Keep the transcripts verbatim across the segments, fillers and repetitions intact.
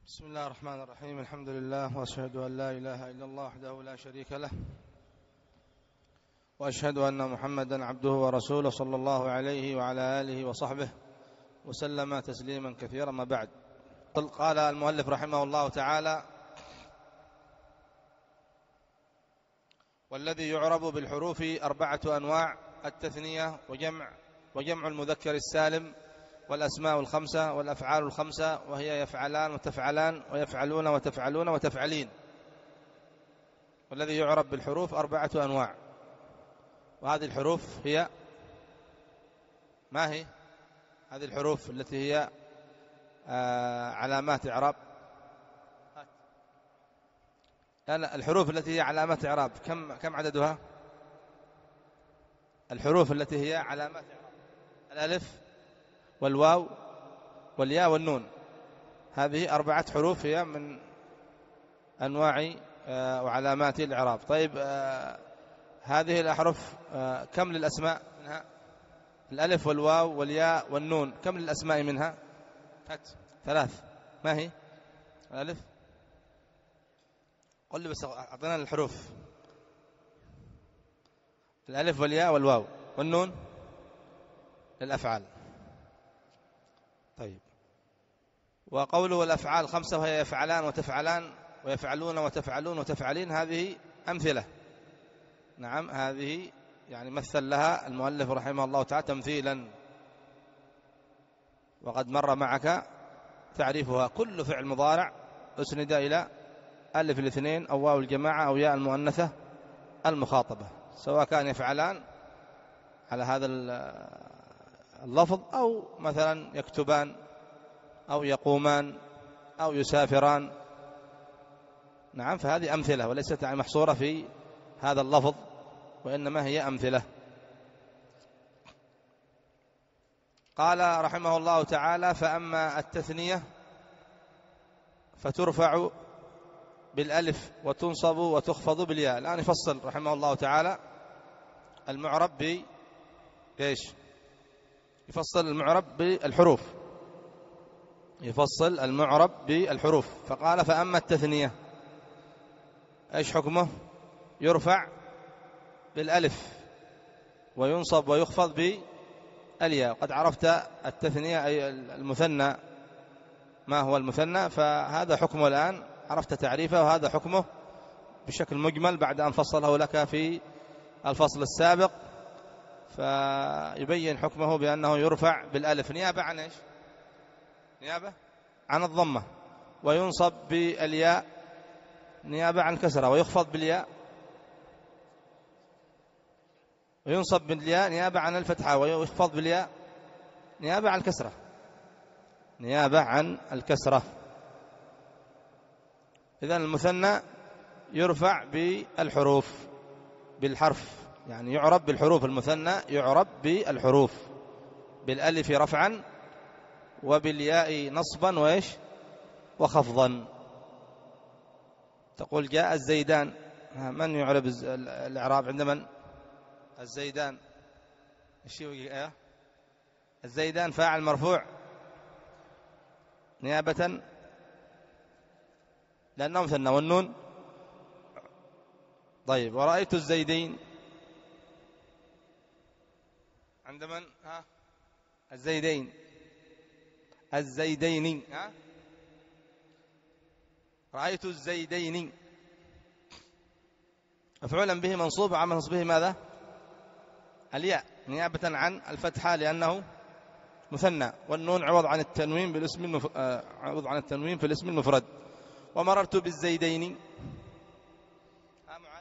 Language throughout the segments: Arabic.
بسم الله الرحمن الرحيم. الحمد لله، وأشهد أن لا إله إلا الله وحده لا شريك له، وأشهد أن محمدا عبده ورسوله صلى الله عليه وعلى آله وصحبه وسلم تسليما كثيرا. ما بعد، قال المؤلف رحمه الله تعالى: والذي يعرب بالحروف أربعة أنواع: التثنية وجمع وجمع المذكر السالم، والأسماء الخمسة، والأفعال الخمسة، وهي يفعلان وتفعلان ويفعلون وتفعلون وتفعلين. والذي يعرب بالحروف أربعة أنواع. وهذه الحروف هي ما هي؟ هذه الحروف التي هي آه علامات إعراب. لا، الحروف التي هي علامات إعراب كم كم عددها؟ الحروف التي هي علامات إعراب: الألف والواو والياء والنون. هذه أربعة حروف هي من أنواع وعلامات الإعراب. طيب، هذه الأحرف كم للأسماء منها؟ الألف والواو والياء والنون، كم للأسماء منها؟ ثلاث. ما هي؟ الألف، قل لي بس، أعطينا الحروف. الألف والياء والواو والنون للأفعال. طيب، وقوله الأفعال خمسة، وهي يفعلان وتفعلان ويفعلون وتفعلون وتفعلين. هذه أمثلة. نعم، هذه يعني مثل لها المؤلف رحمه الله تعالى تمثيلا، وقد مر معك تعريفها. كل فعل مضارع أسند إلى ألف الاثنين أو واو الجماعة أو ياء المؤنثة المخاطبة، سواء كان يفعلان على هذا اللفظ، أو مثلا يكتبان أو يقومان أو يسافران. نعم، فهذه أمثلة وليست محصورة في هذا اللفظ، وإنما هي أمثلة. قال رحمه الله تعالى: فأما التثنية فترفع بالألف وتنصب وتخفض بالياء. الآن يفصل رحمه الله تعالى المعرب ب إيش؟ يفصل المعرب بالحروف. يفصل المعرب بالحروف. فقال: فأما التثنية إيش حكمه؟ يرفع بالألف وينصب ويخفض بالياء. قد عرفت التثنية أي المثنى، ما هو المثنى، فهذا حكمه الآن عرفت تعريفه، وهذا حكمه بشكل مجمل بعد أن فصله لك في الفصل السابق. فيبين حكمه بأنه يرفع بالألف نيابة عن إيش؟ نيابة عن الضمة، وينصب بالياء نيابة عن الكسرة، ويخفض بالياء وينصب بالياء نيابة عن الفتحة، ويخفض بالياء نيابة عن الكسرة نيابة عن الكسرة. إذن المثنى يرفع بالحروف، بالحرف، يعني يعرب بالحروف. المثنى يعرب بالحروف، بالألف رفعا وبالياء نصبا وإيش وخفضا. تقول جاء الزيدان، من يعرب الإعراب عند من؟ الزيدان. الشيء الزيدان فاعل مرفوع نيابة لأنه مثنى، والنون. طيب، ورأيت الزيدين عند من؟ ها، الزيدين الزيدين ها؟ رأيت الزيدين مفعولا به منصوب، وعمل نصبه ماذا؟ الياء نيابة عن الفتحة لأنه مثنى، والنون عوض عن التنوين بالاسم المف... عوض عن التنوين في الاسم المفرد. ومررت بالزيدين، ها معاذ؟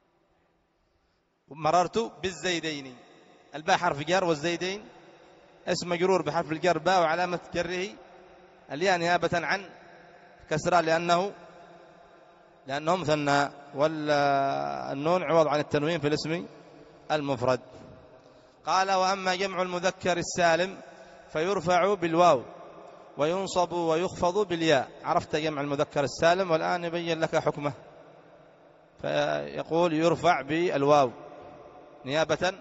مررت بالزيدين، الباء حرف جر، والزيدين اسم مجرور بحرف الجر باء، وعلامة جره الياء نيابة عن كسرة لأنه لأنه مثنى، والنون عوض عن التنوين في الاسم المفرد. قال: وأما جمع المذكر السالم فيرفع بالواو وينصب ويخفض بالياء. عرفت جمع المذكر السالم، والآن يبين لك حكمه. فيقول: يرفع بالواو نيابة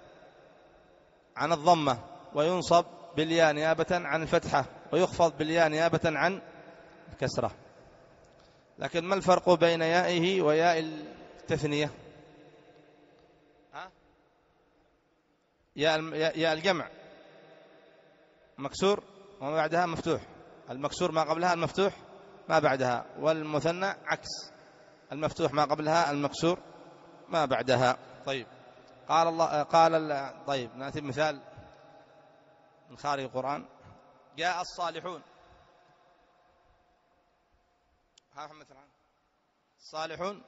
عن الضمة، وينصب بالياء نيابة عن الفتحة، ويخفض بالياء نيابة عن كسرة. لكن ما الفرق بين يائه وياء التثنية؟ ها؟ ياء ياء الجمع مكسور وما بعدها مفتوح، المكسور ما قبلها المفتوح ما بعدها، والمثنى عكس، المفتوح ما قبلها المكسور ما بعدها. طيب قال الله قال طيب نأتي بمثال من خارج القرآن. جاء الصالحون، ها محمد الصالحون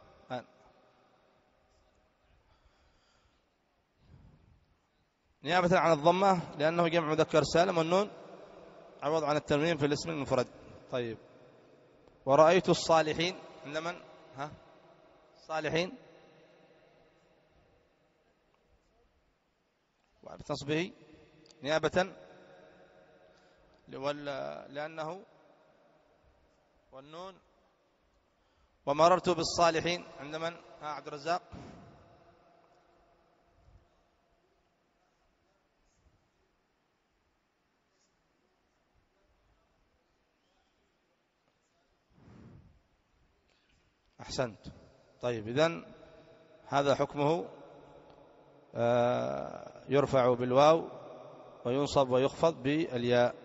نيابة عن الضمة لأنه جمع مذكر سالم، والنون عوض عن التنوين في الاسم المفرد. طيب ورأيت الصالحين عند من؟ ها الصالحين بتصبه نيابة لأنه والنون. ومررت بالصالحين عند من؟ ها عبد الرزاق. أحسنت. طيب إذن هذا حكمه يرفع بالواو وينصب ويخفض بالياء.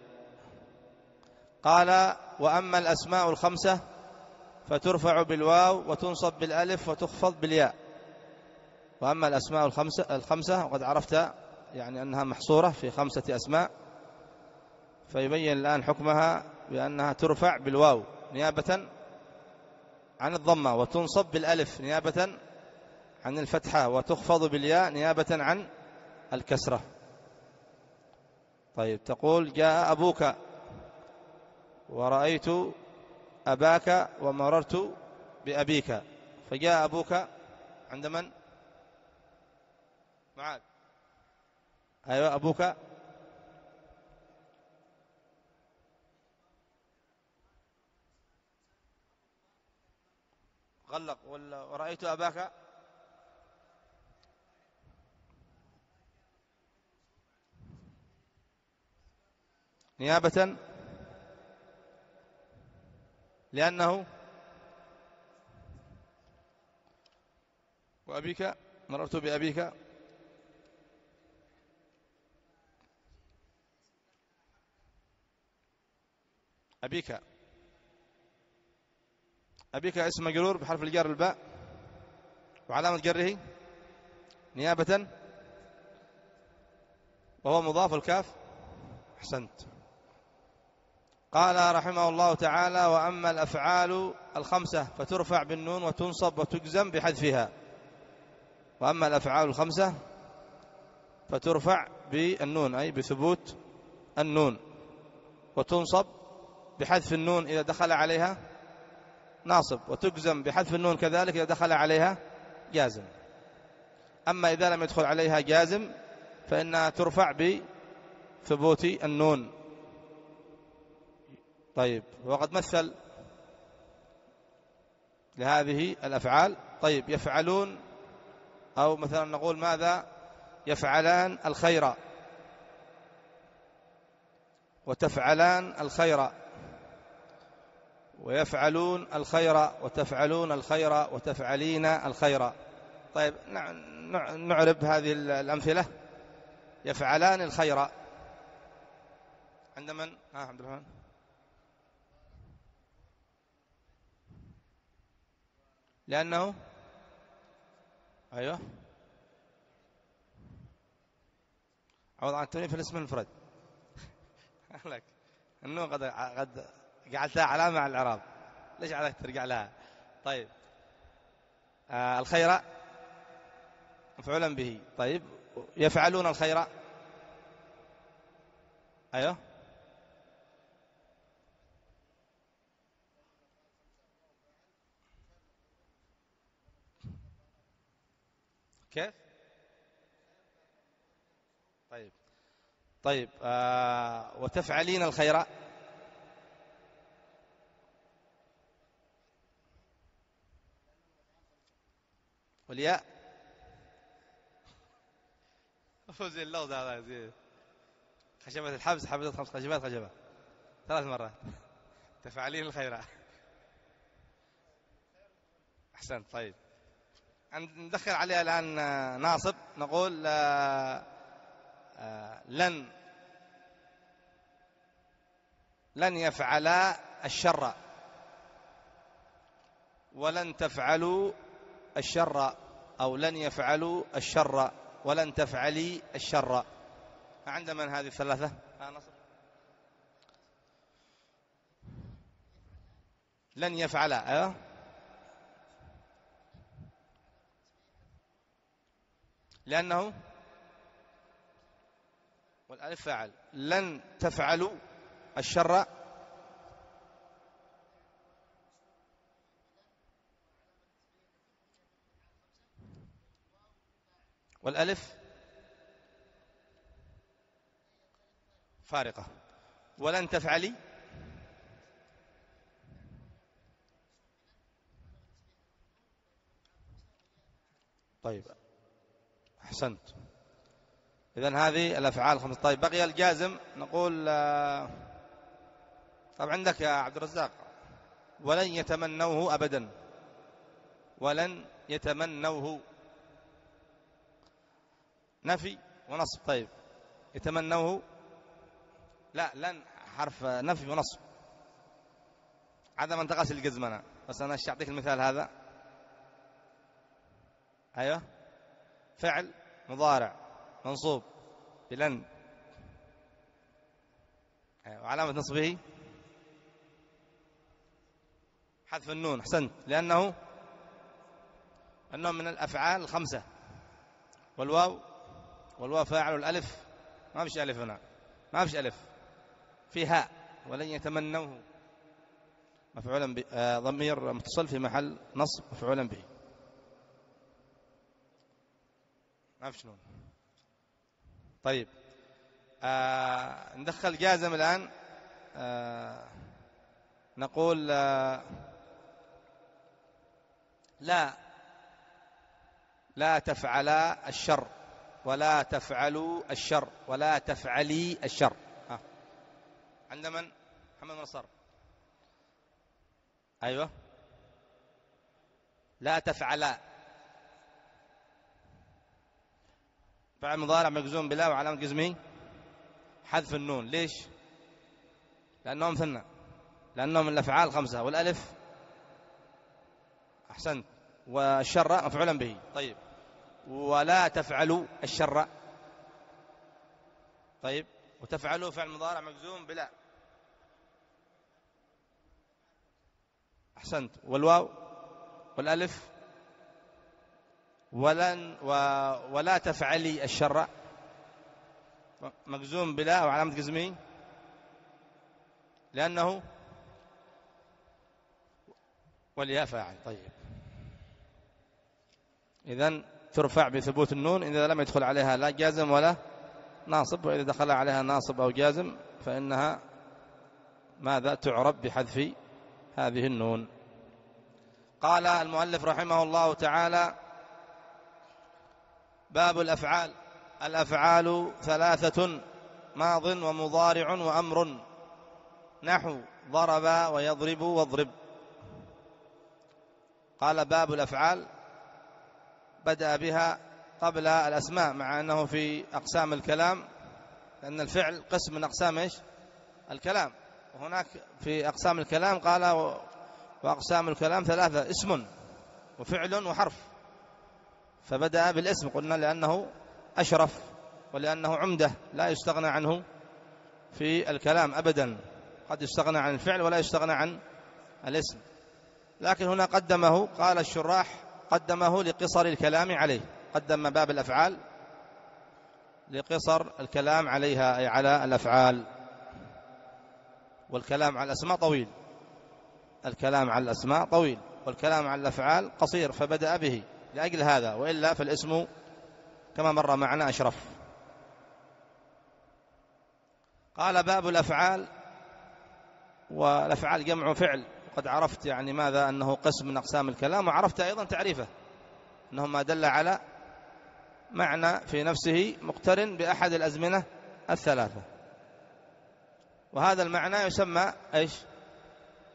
قال وأما الأسماء الخمسة فترفع بالواو وتنصب بالألف وتخفض بالياء. وأما الأسماء الخمسة, الخمسة وقد عرفت يعني أنها محصورة في خمسة أسماء، فيبين الآن حكمها بأنها ترفع بالواو نيابة عن الضمة، وتنصب بالألف نيابة عن الفتحة، وتخفض بالياء نيابة عن الكسرة. طيب تقول جاء أبوك ورأيت أباك ومررت بأبيك، فجاء أبوك عند من؟ معاذ. أيوة أبوك غلق. ورأيت أباك نيابة لأنه وأبيك مررت بأبيك أبيك أبيك اسم مجرور بحرف الجر الباء وعلامة جره نيابة وهو مضاف الكاف. أحسنت. قال رحمه الله تعالى وأما الأفعال الخمسة فترفع بالنون وتنصب وتجزم بحذفها. وأما الأفعال الخمسة فترفع بالنون أي بثبوت النون، وتنصب بحذف النون إذا دخل عليها ناصب، وتجزم بحذف النون كذلك إذا دخل عليها جازم. أما إذا لم يدخل عليها جازم فإنها ترفع بثبوت النون. طيب وقد مثل لهذه الأفعال. طيب يفعلون، أو مثلا نقول ماذا؟ يفعلان الخير وتفعلان الخير، ويفعلون الخير وتفعلون الخير وتفعلين الخير. طيب نعرب هذه الأمثلة. يفعلان الخير عند من؟ ها عبد الرحمن. لأنه أيوه عوض عن التنوين في الاسم المفرد. لك أنه قد قد جعلتها علامة على الإعراب، ليش عليك ترجع لها؟ طيب آه الخير مفعولا به. طيب يفعلون الخير أيوه كيف؟ طيب طيب آه وتفعلين الخير والياء فوزي اللوز هذا زين. خشبة الحبس حبست خمس خشبات خشبة ثلاث مرات تفعلين الخير. أحسنت. طيب ندخل عليها الآن ناصب، نقول آه آه لن لن يفعلا الشر، ولن تفعلوا الشر، أو لن يفعلوا الشر، ولن تفعلي الشر. عند من هذه الثلاثة؟ ها نصر. لن يفعلا. أيوه لأنه والألف فاعل. لن تفعلوا الشر والألف فارقة. ولن تفعلي طيب أحسنت. إذن هذه الأفعال خمسة. طيب بقي الجازم، نقول طب عندك يا عبد الرزاق ولن يتمنوه أبدا، ولن يتمنوه نفي ونصب. طيب يتمنوه لا، لن حرف نفي ونصب، عدم انتقاص الجزمنا. بس أنا أعطيك المثال هذا. أيوه فعل مضارع منصوب بلن، أيوه وعلامة نصبه حذف النون. أحسنت. لأنه أنه من الأفعال الخمسة، والواو والواو فاعل، والألف ما فيش ألف هنا، ما فيش ألف، في هاء. ولن يتمنوه مفعولا به، آه ضمير متصل في محل نصب مفعولا به، ما فيش نون. طيب آه ندخل جازم الآن. آه نقول آه لا لا تفعلا الشر، ولا تفعلوا الشر، ولا تفعلي الشر. ها عند من؟ محمد نصر. أيوة لا تفعلا فعل مضارع مجزوم بلا، وعلامة جزمه حذف النون. ليش؟ لأنهم مثنى، لأنهم من الأفعال خمسة، والألف أحسنت، والشر مفعولا به. طيب ولا تفعلوا الشر. طيب وتفعلوا فعل مضارع مجزوم بلا. أحسنت. والواو والألف ولن و ولا تفعلي الشر مجزوم بلا، وعلامة جزمه لأنه والياء فاعل. طيب إذن ترفع بثبوت النون إذا لم يدخل عليها لا جازم ولا ناصب، وإذا دخل عليها ناصب أو جازم فإنها ماذا؟ تعرب بحذف هذه النون. قال المؤلف رحمه الله تعالى: باب الأفعال. الأفعال ثلاثة: ماض ومضارع وأمر، نحو ضرب ويضرب واضرب. قال باب الأفعال، بدأ بها قبل الأسماء، مع أنه في أقسام الكلام، لأن الفعل قسم من أقسام إيش؟ الكلام. وهناك في أقسام الكلام قال وأقسام الكلام ثلاثة: اسم وفعل وحرف. فبدأ بالاسم، قلنا لأنه أشرف، ولأنه عمدة لا يستغنى عنه في الكلام أبدا. قد يستغنى عن الفعل ولا يستغنى عن الاسم، لكن هنا قدمه، قال الشراح قدمه لقصر الكلام عليه. قدم باب الأفعال لقصر الكلام عليها، أي على الأفعال. والكلام على الأسماء طويل، الكلام على الأسماء طويل، والكلام على الأفعال قصير، فبدأ به لأجل هذا، وإلا فالاسم كما مر معنا أشرف. قال باب الأفعال. والأفعال جمع فعل، وقد عرفت يعني ماذا؟ أنه قسم من أقسام الكلام، وعرفت أيضا تعريفه، أنه ما دل على معنى في نفسه مقترن بأحد الأزمنة الثلاثة، وهذا المعنى يسمى إيش؟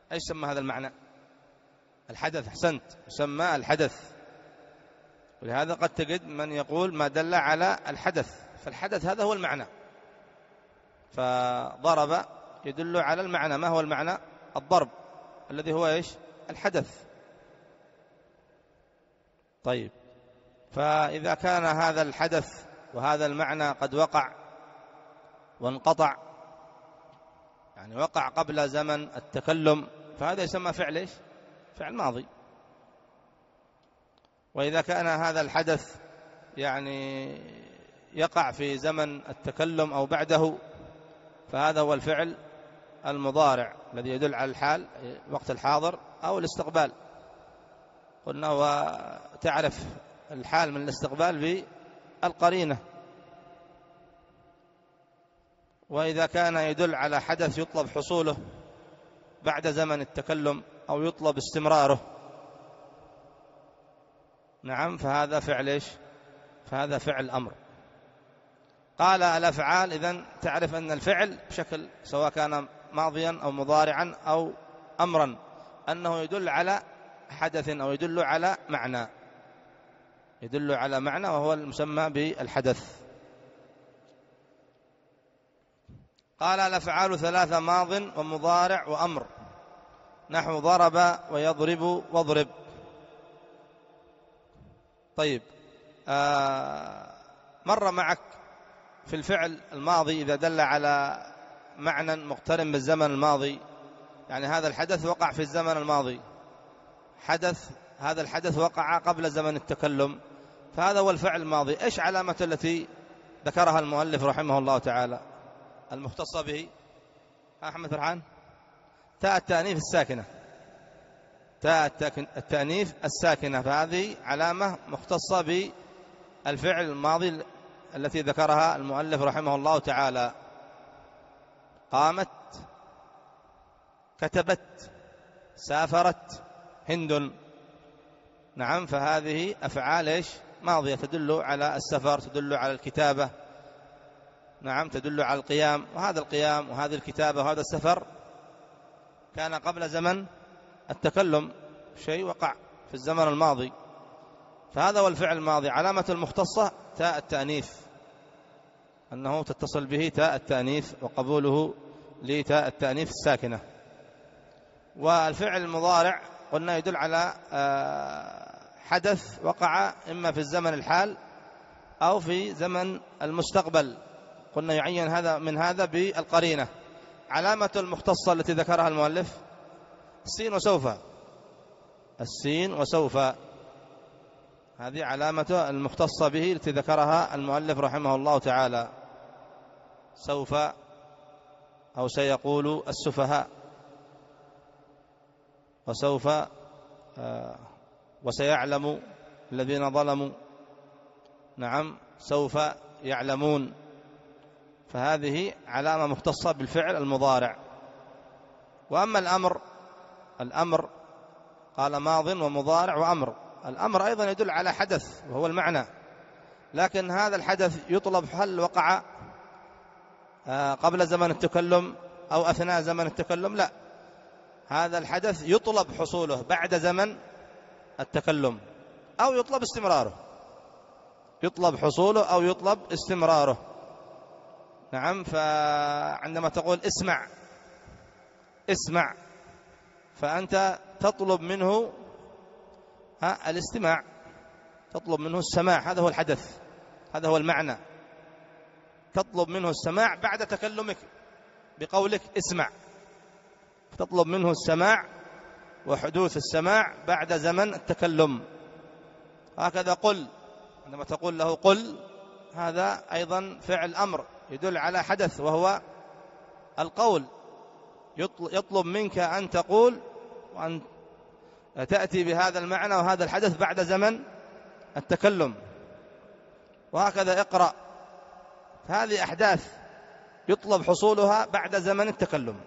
ايش سمى هذا المعنى؟ الحدث. احسنت، يسمى الحدث. ولهذا قد تجد من يقول ما دل على الحدث، فالحدث هذا هو المعنى. فضرب يدل على المعنى. ما هو المعنى؟ الضرب الذي هو ايش؟ الحدث. طيب، فإذا كان هذا الحدث وهذا المعنى قد وقع وانقطع، يعني وقع قبل زمن التكلم، فهذا يسمى فعل ايش؟ فعل ماضي. وإذا كان هذا الحدث يعني يقع في زمن التكلم أو بعده، فهذا هو الفعل المضارع الذي يدل على الحال، وقت الحاضر أو الاستقبال. قلنا وتعرف الحال من الاستقبال بالقرينة. وإذا كان يدل على حدث يطلب حصوله بعد زمن التكلم أو يطلب استمراره، نعم، فهذا فعل إيش؟ فهذا فعل أمر. قال الأفعال، إذن تعرف أن الفعل بشكل سواء كان ماضيا أو مضارعا أو أمرا أنه يدل على حدث أو يدل على معنى، يدل على معنى وهو المسمى بالحدث. قال الأفعال ثلاثة: ماض ومضارع وأمر، نحو ضرب ويضرب واضرب. طيب، آه مر معك في الفعل الماضي إذا دل على معنى مقترن بالزمن الماضي، يعني هذا الحدث وقع في الزمن الماضي، حدث هذا الحدث وقع قبل زمن التكلم، فهذا هو الفعل الماضي. إيش علامة التي ذكرها المؤلف رحمه الله تعالى المختصة به؟ أحمد فرحان، تاء التأنيث الساكنة، تاء التأنيث الساكنة، فهذه علامة مختصة بالفعل الماضي التي ذكرها المؤلف رحمه الله تعالى. قامت، كتبت، سافرت هند، نعم، فهذه أفعال إيش؟ ماضية تدل على السفر، تدل على الكتابة، نعم، تدل على القيام. وهذا القيام وهذه الكتابة وهذا السفر كان قبل زمن التكلم، شيء وقع في الزمن الماضي، فهذا هو الفعل الماضي. علامة المختصة تاء التأنيث، أنه تتصل به تاء التأنيث وقبوله لتاء التأنيث الساكنة. والفعل المضارع قلنا يدل على حدث وقع إما في الزمن الحال أو في زمن المستقبل، قلنا يعين هذا من هذا بالقرينة. علامة المختصة التي ذكرها المؤلف السين وسوف، السين وسوف، هذه علامة المختصة به التي ذكرها المؤلف رحمه الله تعالى. سوف أو سيقول السفهاء، وسوف وسيعلم الذين ظلموا، نعم، سوف يعلمون، فهذه علامة مختصة بالفعل المضارع. وأما الأمر، الأمر قال ماض ومضارع وأمر. الأمر أيضا يدل على حدث وهو المعنى، لكن هذا الحدث يطلب هل وقع قبل زمن التكلم أو أثناء زمن التكلم؟ لا، هذا الحدث يطلب حصوله بعد زمن التكلم أو يطلب استمراره، يطلب حصوله أو يطلب استمراره، نعم. فعندما تقول اسمع، اسمع، فأنت تطلب منه الاستماع، تطلب منه السماع، هذا هو الحدث، هذا هو المعنى. تطلب منه السماع بعد تكلمك بقولك اسمع، تطلب منه السماع وحدوث السماع بعد زمن التكلم. هكذا قل، عندما تقول له قل، هذا أيضا فعل أمر يدل على حدث وهو القول، يطلب منك أن تقول وأن تأتي بهذا المعنى وهذا الحدث بعد زمن التكلم. وهكذا اقرأ، هذه أحداث يطلب حصولها بعد زمن التكلم.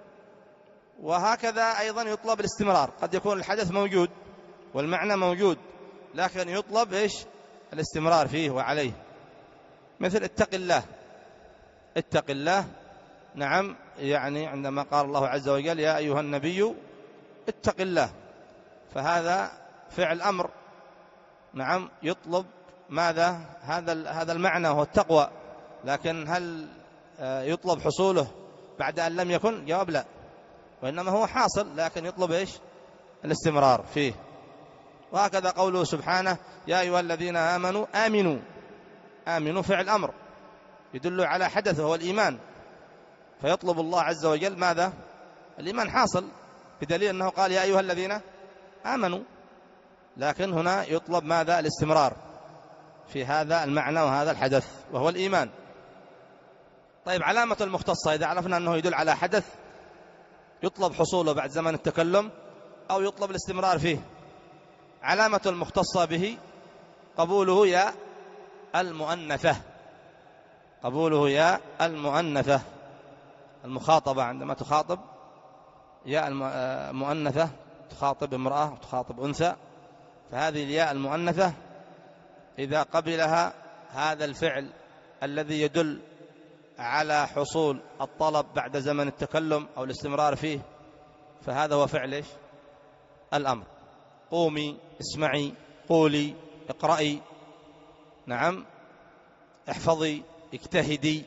وهكذا أيضا يطلب الاستمرار، قد يكون الحدث موجود والمعنى موجود لكن يطلب إيش؟ الاستمرار فيه وعليه. مثل اتق الله، اتق الله، نعم، يعني عندما قال الله عز وجل يا أيها النبي اتق الله، فهذا فعل أمر. نعم يطلب ماذا؟ هذا هذا المعنى هو التقوى، لكن هل يطلب حصوله بعد أن لم يكن؟ جواب لا، وإنما هو حاصل لكن يطلب إيش؟ الاستمرار فيه. وهكذا قوله سبحانه يا أيها الذين آمنوا آمنوا. آمنوا فعل أمر يدل على حدث هو الإيمان، فيطلب الله عز وجل ماذا؟ الإيمان حاصل، بدليل أنه قال يا أيها الذين آمنوا، لكن هنا يطلب ماذا؟ الاستمرار في هذا المعنى وهذا الحدث وهو الإيمان. طيب علامة المختصة، إذا عرفنا أنه يدل على حدث يطلب حصوله بعد زمن التكلم أو يطلب الاستمرار فيه، علامة المختصة به قبوله يا المؤنثة، قبوله يا المؤنثة، المخاطبة عندما تخاطب يا المؤنثة، تخاطب امرأة تخاطب أنثى، فهذه الياء المؤنثة إذا قبلها هذا الفعل الذي يدل على حصول الطلب بعد زمن التكلم أو الاستمرار فيه، فهذا هو فعل إيش؟ الأمر. قومي، اسمعي، قولي، اقرأي، نعم احفظي، اجتهدي،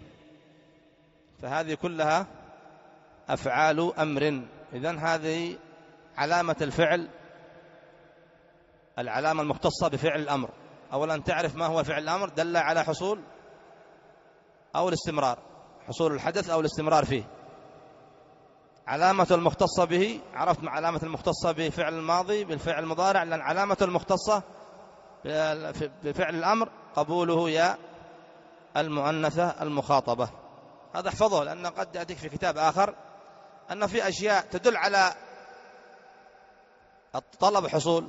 فهذه كلها أفعال أمر. إذن هذه علامة الفعل، العلامة المختصة بفعل الأمر. أولا تعرف ما هو فعل الأمر، دل على حصول أو الاستمرار، حصول الحدث أو الاستمرار فيه. علامة المختصة به، عرفت علامة المختصة بفعل الماضي بالفعل المضارع، لأن علامة المختصة بفعل الأمر قبوله يا المؤنثة المخاطبة. هذا احفظه، لأن قد يأتيك في كتاب آخر أن في أشياء تدل على الطلب حصول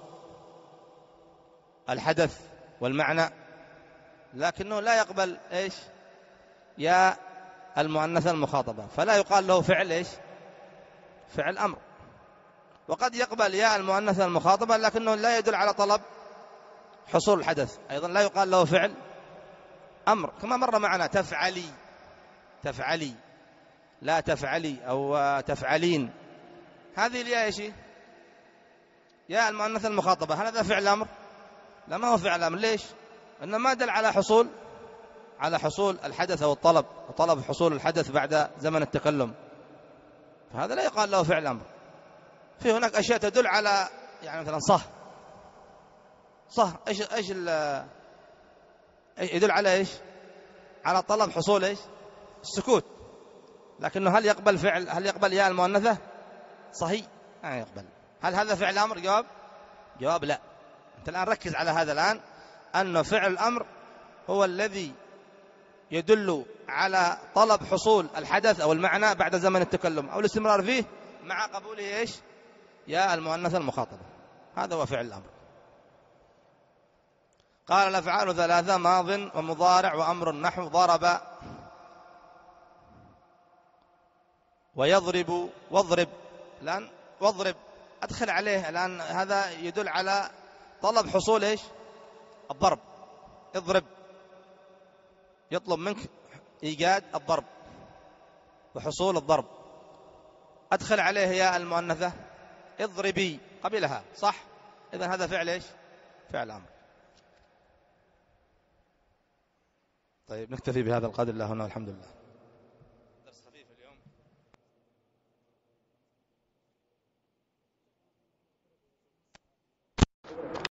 الحدث والمعنى، لكنه لا يقبل إيش؟ يا المؤنثة المخاطبة، فلا يقال له فعل إيش؟ فعل أمر. وقد يقبل يا المؤنثة المخاطبة لكنه لا يدل على طلب حصول الحدث، أيضا لا يقال له فعل أمر. كما مر معنا تفعلي، تفعلي، لا تفعلي أو تفعلين، هذه الياء إيش؟ يا المؤنثة المخاطبة، هل هذا فعل أمر؟ لا، ما هو فعل أمر. ليش؟ إنه ما دل على حصول على حصول الحدث أو الطلب، وطلب حصول الحدث بعد زمن التكلم، فهذا لا يقال له فعل أمر. في هناك أشياء تدل على، يعني مثلا صح، صح إيش إيش يدل على إيش؟ على طلب حصول إيش؟ السكوت، لكنه هل يقبل فعل، هل يقبل يا المؤنثة صحيح؟ لا يقبل. هل هذا فعل أمر؟ جواب جواب لا. أنت الآن ركز على هذا الآن، أن فعل الأمر هو الذي يدل على طلب حصول الحدث أو المعنى بعد زمن التكلم أو الاستمرار فيه مع قبوله إيش؟ يا المؤنثة المخاطبة، هذا هو فعل الأمر. قال الأفعال ثلاثة: ماض ومضارع وأمر، نحو ضرب ويضرب واضرب. الآن واضرب أدخل عليه، الآن هذا يدل على طلب حصول إيش؟ الضرب. اضرب يطلب منك إيجاد الضرب وحصول الضرب، أدخل عليه يا المؤنثة اضربي قبلها، صح؟ إذن هذا فعل إيش؟ فعل أمر. طيب نكتفي بهذا القدر، الله هنا والحمد لله.